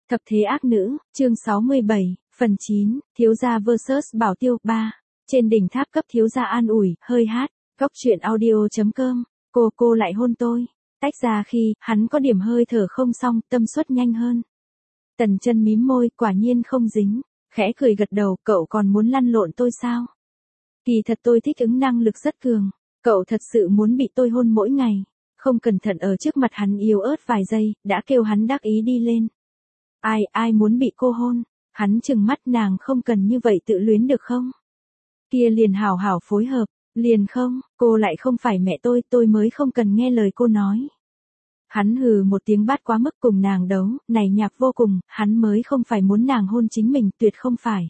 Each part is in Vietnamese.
Thập thế ác nữ, chương 67, phần 9, thiếu gia vs bảo tiêu 3. Trên đỉnh tháp cấp thiếu gia an ủi, hơi hát, góc truyện audio.com, cô lại hôn tôi. Tách ra khi, hắn có điểm hơi thở không xong, tâm suất nhanh hơn. Tần Chân mím môi, quả nhiên không dính, khẽ cười gật đầu, cậu còn muốn lăn lộn tôi sao? Kỳ thật tôi thích ứng năng lực rất cường, cậu thật sự muốn bị tôi hôn mỗi ngày. Không cẩn thận ở trước mặt hắn yếu ớt vài giây, đã kêu hắn đắc ý đi lên. Ai muốn bị cô hôn? Hắn trừng mắt, nàng không cần như vậy tự luyến được không? Kia liền hảo hảo phối hợp, liền không, cô lại không phải mẹ tôi mới không cần nghe lời cô nói. Hắn hừ một tiếng bát quá mức cùng nàng đấu, này nhạc vô cùng, hắn mới không phải muốn nàng hôn chính mình, tuyệt không phải.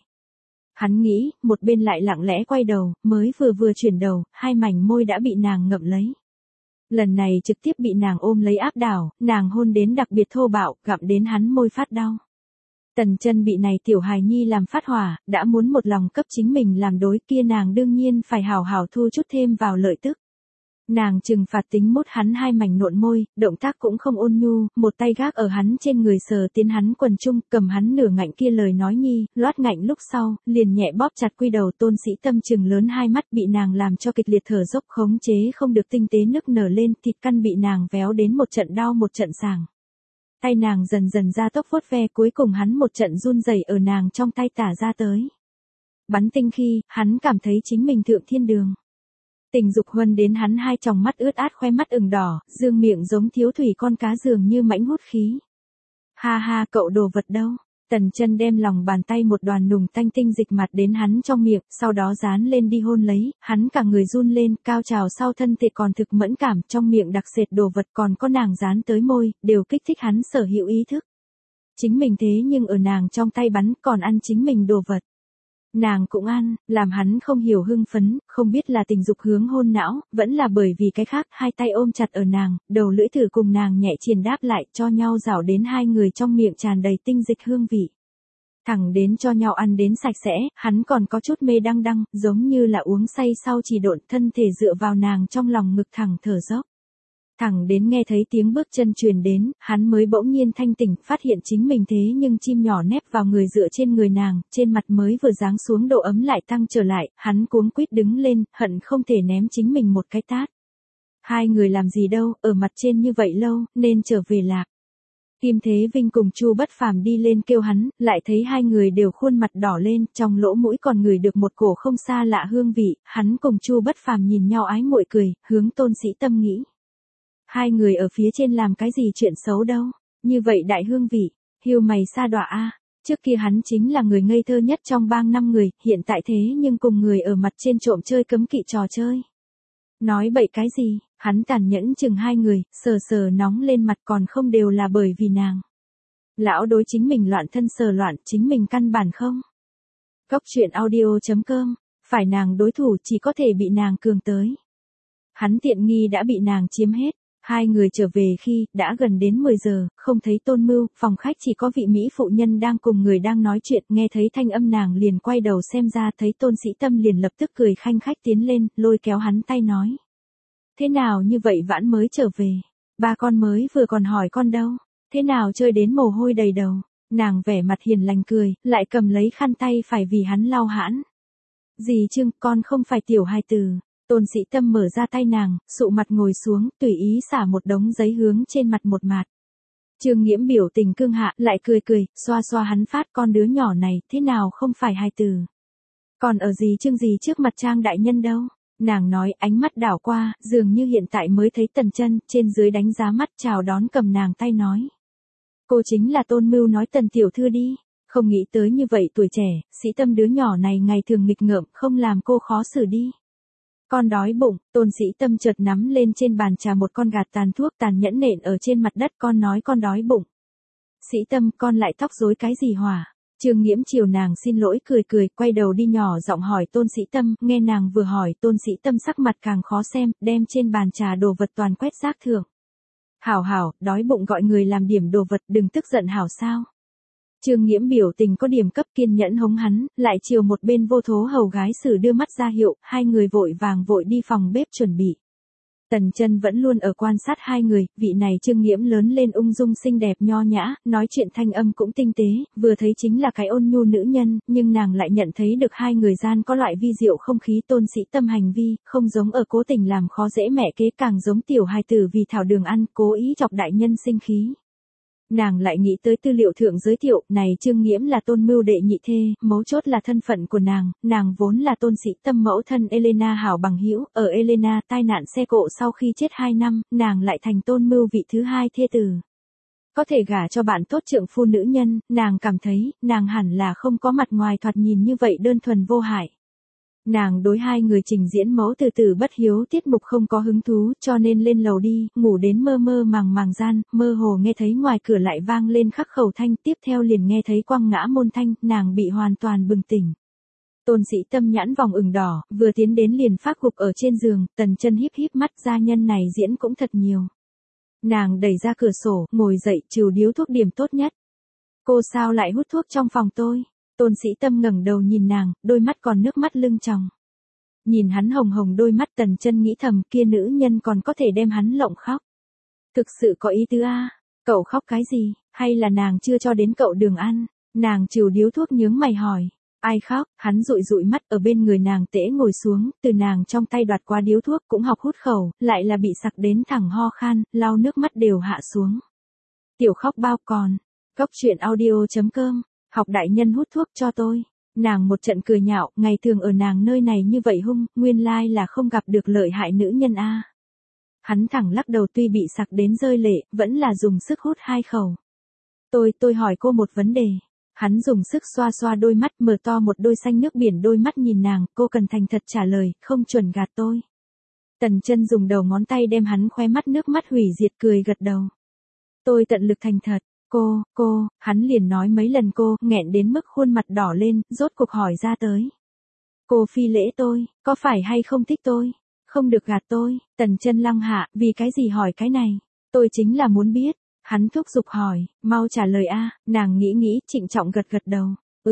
Hắn nghĩ, một bên lại lặng lẽ quay đầu, mới vừa chuyển đầu, hai mảnh môi đã bị nàng ngậm lấy. Lần này trực tiếp bị nàng ôm lấy áp đảo, nàng hôn đến đặc biệt thô bạo, gặm đến hắn môi phát đau. Tần Chân bị này tiểu hài nhi làm phát hỏa, đã muốn một lòng cấp chính mình làm đối, kia nàng đương nhiên phải hảo hảo thu chút thêm vào lợi tức. Nàng trừng phạt tính mút hắn hai mảnh nộn môi, động tác cũng không ôn nhu, một tay gác ở hắn trên người sờ tiến hắn quần trung, cầm hắn nửa ngạnh kia lời nói nhi, loát ngạnh lúc sau, liền nhẹ bóp chặt quy đầu. Tôn Sĩ Tâm trừng lớn hai mắt, bị nàng làm cho kịch liệt thở dốc, khống chế không được, tinh tế nức nở lên, thịt căn bị nàng véo đến một trận đau một trận sảng. Tay nàng dần dần ra tốc vuốt ve, cuối cùng hắn một trận run rẩy ở nàng trong tay tả ra tới. Bắn tinh khi, hắn cảm thấy chính mình thượng thiên đường. Tình dục huân đến hắn hai tròng mắt ướt át, khoe mắt ửng đỏ, dương miệng giống thiếu thủy con cá dường như mãnh hút khí. Ha ha, cậu đồ vật đâu? Tần Chân đem lòng bàn tay một đoàn nùng tanh tinh dịch mặt đến hắn trong miệng, sau đó dán lên đi hôn lấy, hắn cả người run lên, cao trào sau thân thể còn thực mẫn cảm, trong miệng đặc sệt đồ vật còn có nàng dán tới môi, đều kích thích hắn sở hữu ý thức. Chính mình thế nhưng ở nàng trong tay bắn, còn ăn chính mình đồ vật. Nàng cũng ăn, làm hắn không hiểu hưng phấn, không biết là tình dục hướng hôn não, vẫn là bởi vì cái khác, hai tay ôm chặt ở nàng, đầu lưỡi thử cùng nàng nhẹ triền đáp lại, cho nhau rảo đến hai người trong miệng tràn đầy tinh dịch hương vị. Thẳng đến cho nhau ăn đến sạch sẽ, hắn còn có chút mê đăng, giống như là uống say sau trì độn, thân thể dựa vào nàng trong lòng ngực thẳng thở dốc. Thẳng đến nghe thấy tiếng bước chân truyền đến, hắn mới bỗng nhiên thanh tỉnh, phát hiện chính mình thế nhưng chim nhỏ nép vào người dựa trên người nàng, trên mặt mới vừa giáng xuống độ ấm lại tăng trở lại, hắn cuống quýt đứng lên, hận không thể ném chính mình một cái tát. Hai người làm gì đâu, ở mặt trên như vậy lâu, nên trở về lạc. Kim Thế Vinh cùng Chu Bất Phàm đi lên kêu hắn, lại thấy hai người đều khuôn mặt đỏ lên, trong lỗ mũi còn ngửi được một cổ không xa lạ hương vị, hắn cùng Chu Bất Phàm nhìn nhau ái muội cười, hướng Tôn Sĩ Tâm nghĩ. Hai người ở phía trên làm cái gì chuyện xấu đâu, như vậy đại hương vị, hiu mày sa đọa a. Trước kia hắn chính là người ngây thơ nhất trong bang năm người, hiện tại thế nhưng cùng người ở mặt trên trộm chơi cấm kỵ trò chơi. Nói bậy cái gì, hắn tàn nhẫn chừng hai người, sờ nóng lên mặt, còn không đều là bởi vì nàng. Lão đối chính mình loạn thân sờ loạn, chính mình căn bản không. Góc truyện audio.com, phải nàng đối thủ chỉ có thể bị nàng cường tới. Hắn tiện nghi đã bị nàng chiếm hết. Hai người trở về khi, đã gần đến 10 giờ, không thấy Tôn Mưu, phòng khách chỉ có vị Mỹ phụ nhân đang cùng người đang nói chuyện, nghe thấy thanh âm nàng liền quay đầu xem ra, thấy Tôn Sĩ Tâm liền lập tức cười khanh khách tiến lên, lôi kéo hắn tay nói. Thế nào như vậy vãn mới trở về, ba con mới vừa còn hỏi con đâu, thế nào chơi đến mồ hôi đầy đầu, nàng vẻ mặt hiền lành cười, lại cầm lấy khăn tay phải vì hắn lau hãn. Dì Trương, con không phải tiểu hài tử. Tôn Sĩ Tâm mở ra tay nàng, sụ mặt ngồi xuống, tùy ý xả một đống giấy hướng trên mặt một mạt. Trương Nghiễm biểu tình cương hạ, lại cười, xoa xoa hắn phát, con đứa nhỏ này, thế nào không phải hài tử. Còn ở gì Trương gì trước mặt Trang đại nhân đâu. Nàng nói, ánh mắt đảo qua, dường như hiện tại mới thấy Tần Chân, trên dưới đánh giá mắt, chào đón, cầm nàng tay nói. Cô chính là Tôn Mưu nói Tần tiểu thư đi. Không nghĩ tới như vậy tuổi trẻ, Sĩ Tâm đứa nhỏ này ngày thường nghịch ngợm, không làm cô khó xử đi. Con đói bụng, Tôn Sĩ Tâm chợt nắm lên trên bàn trà một con gạt tàn thuốc tàn nhẫn nện ở trên mặt đất, con nói con đói bụng. Sĩ Tâm, con lại tóc rối cái gì hỏa? Trương Nghiễm chiều nàng xin lỗi cười, quay đầu đi nhỏ giọng hỏi Tôn Sĩ Tâm, nghe nàng vừa hỏi, Tôn Sĩ Tâm sắc mặt càng khó xem, đem trên bàn trà đồ vật toàn quét rác thượng. Hảo, đói bụng gọi người làm điểm đồ vật, đừng tức giận hảo sao? Trương Nghiễm biểu tình có điểm cấp, kiên nhẫn hống hắn, lại chiều một bên vô thố hầu gái sử đưa mắt ra hiệu, hai người vội vàng đi phòng bếp chuẩn bị. Tần Chân vẫn luôn ở quan sát hai người, vị này Trương Nghiễm lớn lên ung dung xinh đẹp nho nhã, nói chuyện thanh âm cũng tinh tế, vừa thấy chính là cái ôn nhu nữ nhân, nhưng nàng lại nhận thấy được hai người gian có loại vi diệu không khí Tôn Sĩ Tâm hành vi, không giống ở cố tình làm khó dễ mẹ kế, càng giống tiểu hài tử vì thảo đường ăn, cố ý chọc đại nhân sinh khí. Nàng lại nghĩ tới tư liệu thượng giới thiệu, này Trương Nghiễm là Tôn Mưu đệ nhị thê, mấu chốt là thân phận của nàng vốn là Tôn Sĩ Tâm mẫu thân Elena hảo bằng hữu, ở Elena tai nạn xe cộ sau khi chết 2 năm, nàng lại thành Tôn Mưu vị thứ hai thê tử. Có thể gả cho bạn tốt trượng phu nữ nhân, nàng cảm thấy, nàng hẳn là không có mặt ngoài thoạt nhìn như vậy đơn thuần vô hại. Nàng đối hai người trình diễn mẫu từ từ bất hiếu tiết mục không có hứng thú, cho nên lên lầu đi, ngủ đến mơ mơ màng màng gian, mơ hồ nghe thấy ngoài cửa lại vang lên khắc khẩu thanh, tiếp theo liền nghe thấy quăng ngã môn thanh, nàng bị hoàn toàn bừng tỉnh. Tôn Sĩ Tâm nhãn vòng ửng đỏ, vừa tiến đến liền phát gục ở trên giường, Tần Chân híp híp mắt, gia nhân này diễn cũng thật nhiều. Nàng đẩy ra cửa sổ, ngồi dậy, trừ điếu thuốc điểm tốt nhất. Cô sao lại hút thuốc trong phòng tôi? Tôn Sĩ Tâm ngẩng đầu nhìn nàng, đôi mắt còn nước mắt lưng tròng. Nhìn hắn hồng hồng đôi mắt, Tần Chân nghĩ thầm, kia nữ nhân còn có thể đem hắn lộng khóc. Thực sự có ý tứ a. Cậu khóc cái gì, hay là nàng chưa cho đến cậu đường ăn? Nàng trừ điếu thuốc nhướng mày hỏi. Ai khóc? Hắn dụi dụi mắt, ở bên người nàng tễ ngồi xuống, từ nàng trong tay đoạt qua điếu thuốc, cũng học hút khẩu, lại là bị sặc đến thẳng ho khan, lau nước mắt đều hạ xuống. Tiểu khóc bao còn. Cốc truyện audio.com. Học đại nhân hút thuốc cho tôi. Nàng một trận cười nhạo, ngày thường ở nàng nơi này như vậy hung, nguyên lai là không gặp được lợi hại nữ nhân a. Hắn thẳng lắc đầu, tuy bị sặc đến rơi lệ, vẫn là dùng sức hút 2 khẩu. Tôi hỏi cô một vấn đề. Hắn dùng sức xoa xoa đôi mắt, mở to một đôi xanh nước biển đôi mắt nhìn nàng, cô cần thành thật trả lời, không chuẩn gạt tôi. Tần Chân dùng đầu ngón tay đem hắn khóe mắt nước mắt hủy diệt, cười gật đầu. Tôi tận lực thành thật. Cô, hắn liền nói mấy lần cô, nghẹn đến mức khuôn mặt đỏ lên, rốt cuộc hỏi ra tới. Cô phi lễ tôi, có phải hay không thích tôi? Không được gạt tôi. Tần Chân lăng hạ, vì cái gì hỏi cái này? Tôi chính là muốn biết. Hắn thúc giục hỏi, mau trả lời a. Nàng nghĩ, trịnh trọng gật đầu.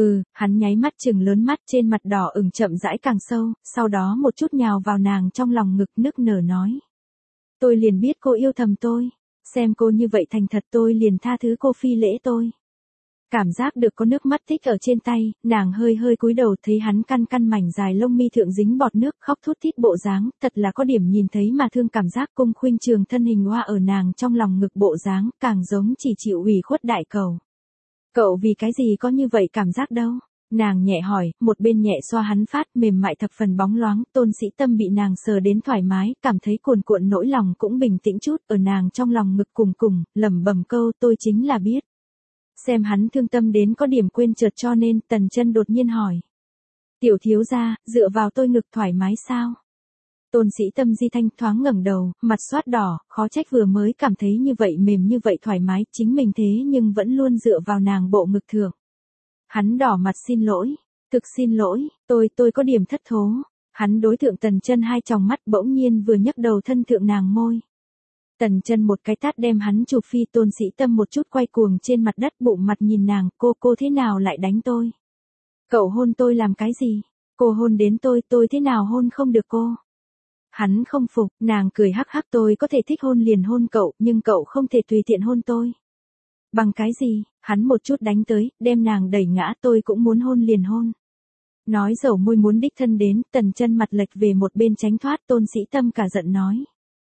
Hắn nháy mắt trừng lớn mắt, trên mặt đỏ ửng chậm rãi càng sâu, sau đó một chút nhào vào nàng trong lòng ngực, nức nở nói. Tôi liền biết cô yêu thầm tôi. Xem cô như vậy thành thật, tôi liền tha thứ cô phi lễ tôi. Cảm giác được có nước mắt tích ở trên tay, nàng hơi cúi đầu, thấy hắn căn mảnh dài lông mi thượng dính bọt nước, khóc thút thít bộ dáng, thật là có điểm nhìn thấy mà thương, cảm giác cung khuynh trường thân hình hoa ở nàng trong lòng ngực bộ dáng, càng giống chỉ chịu ủy khuất đại cầu. Cậu vì cái gì có như vậy cảm giác đâu? Nàng nhẹ hỏi, một bên nhẹ xoa hắn phát, mềm mại thập phần bóng loáng. Tôn Sĩ Tâm bị nàng sờ đến thoải mái, cảm thấy cuồn cuộn nỗi lòng cũng bình tĩnh chút, ở nàng trong lòng ngực cùng, lẩm bẩm câu, tôi chính là biết. Xem hắn thương tâm đến có điểm quên chợt, cho nên Tần Chân đột nhiên hỏi. Tiểu thiếu gia, dựa vào tôi ngực thoải mái sao? Tôn Sĩ Tâm di thanh thoáng ngẩng đầu, mặt xoát đỏ, khó trách vừa mới cảm thấy như vậy mềm như vậy thoải mái, chính mình thế nhưng vẫn luôn dựa vào nàng bộ ngực thượng. Hắn đỏ mặt, xin lỗi, thực xin lỗi, tôi có điểm thất thố. Hắn đối thượng Tần Chân hai tròng mắt, bỗng nhiên vừa nhấc đầu thân thượng nàng môi. Tần Chân một cái tát đem hắn chụp phi. Tôn Sĩ Tâm một chút quay cuồng trên mặt đất, bụng mặt nhìn nàng, cô thế nào lại đánh tôi? Cậu hôn tôi làm cái gì? Cô hôn đến tôi thế nào hôn không được cô? Hắn không phục, nàng cười hắc hắc, tôi có thể thích hôn liền hôn cậu, nhưng cậu không thể tùy tiện hôn tôi. Bằng cái gì? Hắn một chút đánh tới, đem nàng đẩy ngã, tôi cũng muốn hôn liền hôn. Nói dầu môi muốn đích thân đến, Tần Chân mặt lệch về một bên tránh thoát. Tôn Sĩ Tâm cả giận nói.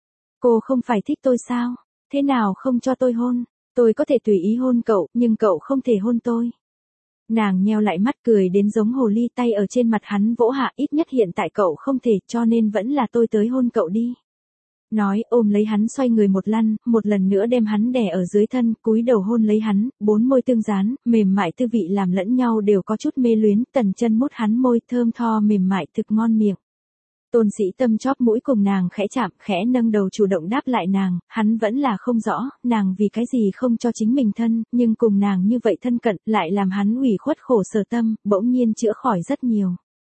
Cô không phải thích tôi sao? Thế nào không cho tôi hôn? Tôi có thể tùy ý hôn cậu, nhưng cậu không thể hôn tôi. Nàng nheo lại mắt, cười đến giống hồ ly, tay ở trên mặt hắn vỗ hạ, ít nhất hiện tại cậu không thể, cho nên vẫn là tôi tới hôn cậu đi. Nói, ôm lấy hắn xoay người một lăn, một lần nữa đem hắn đè ở dưới thân, cúi đầu hôn lấy hắn, 4 môi tương dán, mềm mại tư vị làm lẫn nhau đều có chút mê luyến. Tần Chân mút hắn môi, thơm tho mềm mại thực ngon miệng. Tôn Sĩ Tâm chóp mũi cùng nàng khẽ chạm, khẽ nâng đầu chủ động đáp lại nàng, hắn vẫn là không rõ, nàng vì cái gì không cho chính mình thân, nhưng cùng nàng như vậy thân cận, lại làm hắn ủy khuất khổ sở tâm, bỗng nhiên chữa khỏi rất nhiều.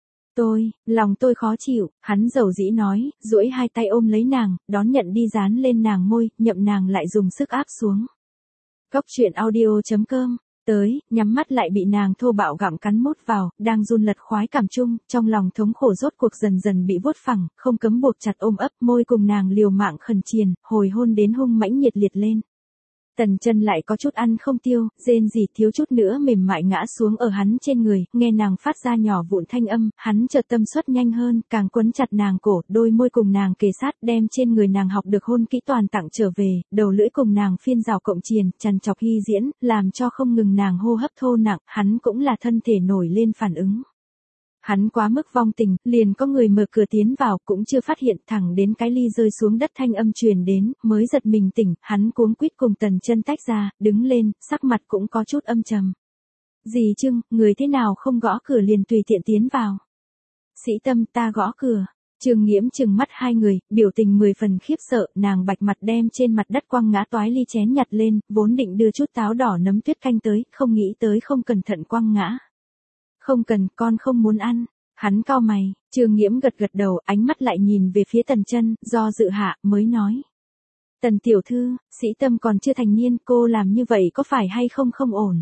Lòng tôi khó chịu, hắn dầu dĩ nói, duỗi hai tay ôm lấy nàng, đón nhận đi dán lên nàng môi, nhậm nàng lại dùng sức áp xuống. Cốc truyện audio.com tới, nhắm mắt lại bị nàng thô bạo gặm cắn mút vào, đang run lật khoái cảm chung, trong lòng thống khổ rốt cuộc dần dần bị vuốt phẳng, không cấm buộc chặt ôm ấp, môi cùng nàng liều mạng khẩn triền, hồi hôn đến hung mãnh nhiệt liệt lên. Tần Chân lại có chút ăn không tiêu, rên rỉ thiếu chút nữa mềm mại ngã xuống ở hắn trên người, nghe nàng phát ra nhỏ vụn thanh âm, hắn chợt tâm suất nhanh hơn, càng quấn chặt nàng cổ, đôi môi cùng nàng kề sát, đem trên người nàng học được hôn kỹ toàn tặng trở về, đầu lưỡi cùng nàng phiên rào cộng triền, chằn chọc hy diễn, làm cho không ngừng nàng hô hấp thô nặng, hắn cũng là thân thể nổi lên phản ứng. Hắn quá mức vong tình, liền có người mở cửa tiến vào, cũng chưa phát hiện, thẳng đến cái ly rơi xuống đất thanh âm truyền đến, mới giật mình tỉnh, hắn cuống quýt cùng Tần Chân tách ra, đứng lên, sắc mặt cũng có chút âm trầm. Dì Trưng, người thế nào không gõ cửa liền tùy tiện tiến vào. Sĩ Tâm, ta gõ cửa. Trương Nghiễm trừng mắt hai người, biểu tình 10 phần khiếp sợ, nàng bạch mặt đem trên mặt đất quăng ngã toái ly chén nhặt lên, vốn định đưa chút táo đỏ nấm tuyết canh tới, không nghĩ tới không cẩn thận quăng ngã. Không cần, con không muốn ăn. Hắn cau mày, Trương Nghiễm gật gật đầu, ánh mắt lại nhìn về phía Tần Chân, do dự hạ, mới nói. Tần tiểu thư, Sĩ Tâm còn chưa thành niên, cô làm như vậy có phải hay không không ổn.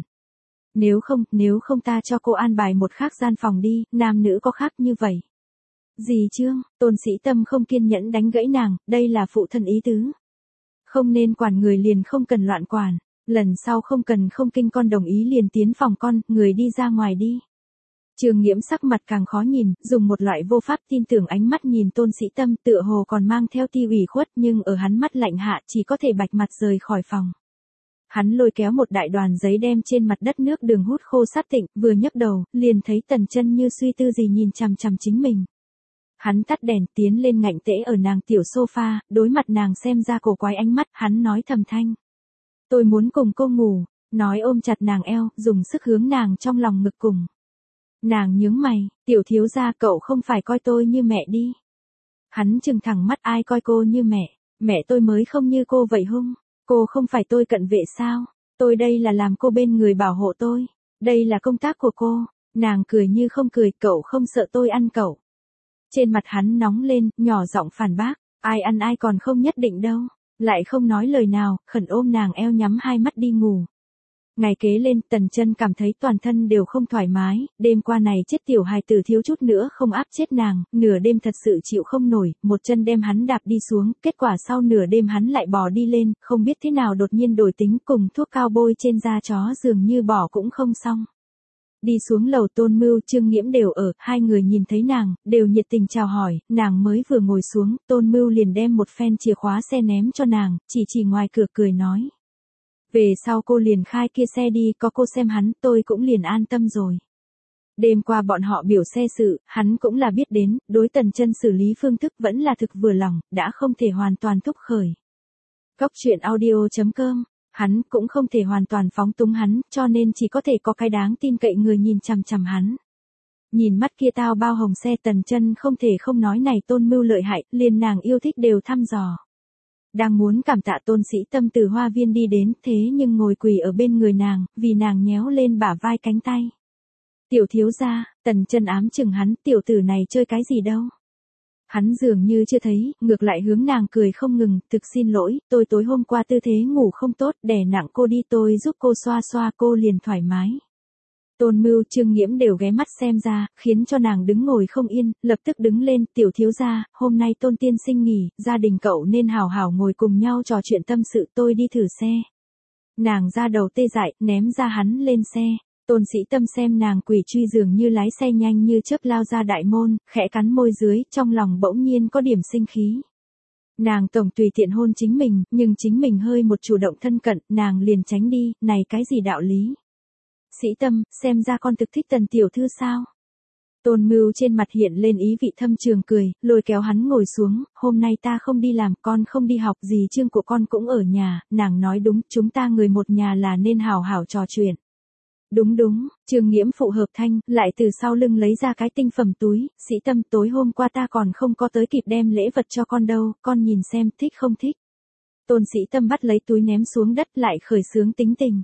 Nếu không ta cho cô an bài một khác gian phòng đi, nam nữ có khác như vậy. Dì Trương, Tôn Sĩ Tâm không kiên nhẫn đánh gãy nàng, đây là phụ thân ý tứ. Không nên quản người liền không cần loạn quản, lần sau không cần không kinh con đồng ý liền tiến phòng con, người đi ra ngoài đi. Trương Nghiễm sắc mặt càng khó nhìn, dùng một loại vô pháp tin tưởng ánh mắt nhìn Tôn Sĩ Tâm, tựa hồ còn mang theo tia ủy khuất, nhưng ở hắn mắt lạnh hạ chỉ có thể bạch mặt rời khỏi phòng. Hắn lôi kéo một đại đoàn giấy đem trên mặt đất nước đường hút khô sát tịnh, vừa nhấc đầu, liền thấy Tần Chân như suy tư gì nhìn chằm chằm chính mình. Hắn tắt đèn, tiến lên ngạnh tễ ở nàng tiểu sofa, đối mặt nàng xem ra cổ quái ánh mắt, hắn nói thầm thanh. Tôi muốn cùng cô ngủ, nói ôm chặt nàng eo, dùng sức hướng nàng trong lòng ngực cùng. Nàng nhướng mày, tiểu thiếu gia cậu không phải coi tôi như mẹ đi. Hắn trừng thẳng mắt, ai coi cô như mẹ tôi mới không như cô vậy hung. Cô không phải tôi cận vệ sao, tôi đây là làm cô bên người bảo hộ tôi, đây là công tác của cô. Nàng cười như không cười, cậu không sợ tôi ăn cậu. Trên mặt hắn nóng lên, nhỏ giọng phản bác, ai ăn ai còn không nhất định đâu, lại không nói lời nào, khẩn ôm nàng eo nhắm hai mắt đi ngủ. Ngày kế lên, Tần Chân cảm thấy toàn thân đều không thoải mái, đêm qua này chết tiểu hài tử thiếu chút nữa không áp chết nàng, nửa đêm thật sự chịu không nổi, một chân đem hắn đạp đi xuống, kết quả sau nửa đêm hắn lại bò đi lên, không biết thế nào đột nhiên đổi tính, cùng thuốc cao bôi trên da chó dường như bỏ cũng không xong. Đi xuống lầu Tôn Mưu, Trương Nghiễm đều ở, hai người nhìn thấy nàng, đều nhiệt tình chào hỏi, nàng mới vừa ngồi xuống, Tôn Mưu liền đem một phen chìa khóa xe ném cho nàng, chỉ ngoài cửa cười nói. Về sau cô liền khai kia xe đi, có cô xem hắn, tôi cũng liền an tâm rồi. Đêm qua bọn họ biểu xe sự, hắn cũng là biết đến, đối Tần Chân xử lý phương thức vẫn là thực vừa lòng, đã không thể hoàn toàn thúc khởi. Góc truyện audio.com, hắn cũng không thể hoàn toàn phóng túng hắn, cho nên chỉ có thể có cái đáng tin cậy người nhìn chằm chằm hắn. Nhìn mắt kia tao bao hồng xe, Tần Chân không thể không nói này Tôn Mưu lợi hại, liền nàng yêu thích đều thăm dò. Đang muốn cảm tạ Tôn Sĩ Tâm từ hoa viên đi đến, thế nhưng ngồi quỳ ở bên người nàng, vì nàng nhéo lên bả vai cánh tay. Tiểu thiếu gia, Tần Chân ám chừng hắn, tiểu tử này chơi cái gì đâu. Hắn dường như chưa thấy, ngược lại hướng nàng cười không ngừng, thực xin lỗi, tôi tối hôm qua tư thế ngủ không tốt, đè nặng cô đi, tôi giúp cô xoa xoa, cô liền thoải mái. Tôn Mưu, Trương Nghiễm đều ghé mắt xem ra, khiến cho nàng đứng ngồi không yên, lập tức đứng lên, tiểu thiếu gia, hôm nay Tôn tiên sinh nghỉ, gia đình cậu nên hào hào ngồi cùng nhau trò chuyện tâm sự, tôi đi thử xe. Nàng ra đầu tê dại, ném ra hắn lên xe. Tôn Sĩ Tâm xem nàng quỷ truy dường như lái xe nhanh như chớp lao ra đại môn, khẽ cắn môi dưới, trong lòng bỗng nhiên có điểm sinh khí. Nàng tổng tùy tiện hôn chính mình, nhưng chính mình hơi một chủ động thân cận, nàng liền tránh đi, này cái gì đạo lý. Sĩ Tâm, xem ra con thực thích Tần tiểu thư sao? Tôn Mưu trên mặt hiện lên ý vị thâm trường cười, lôi kéo hắn ngồi xuống, hôm nay ta không đi làm, con không đi học, dì Trương của con cũng ở nhà, nàng nói đúng, chúng ta người một nhà là nên hào hào trò chuyện. Đúng, Trương Nghiễm phụ hợp thanh, lại từ sau lưng lấy ra cái tinh phẩm túi, Sĩ Tâm, tối hôm qua ta còn không có tới kịp đem lễ vật cho con đâu, con nhìn xem, thích không thích. Tôn Sĩ Tâm bắt lấy túi ném xuống đất, lại khởi sướng tính tình.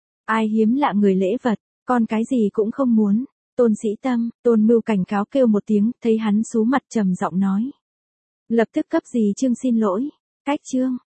Ai hiếm lạ người lễ vật, con cái gì cũng không muốn. Tôn Sĩ Tâm, Tôn Mưu cảnh cáo kêu một tiếng, thấy hắn sú mặt trầm giọng nói. Lập tức cấp dì Trương xin lỗi. Cách Trương,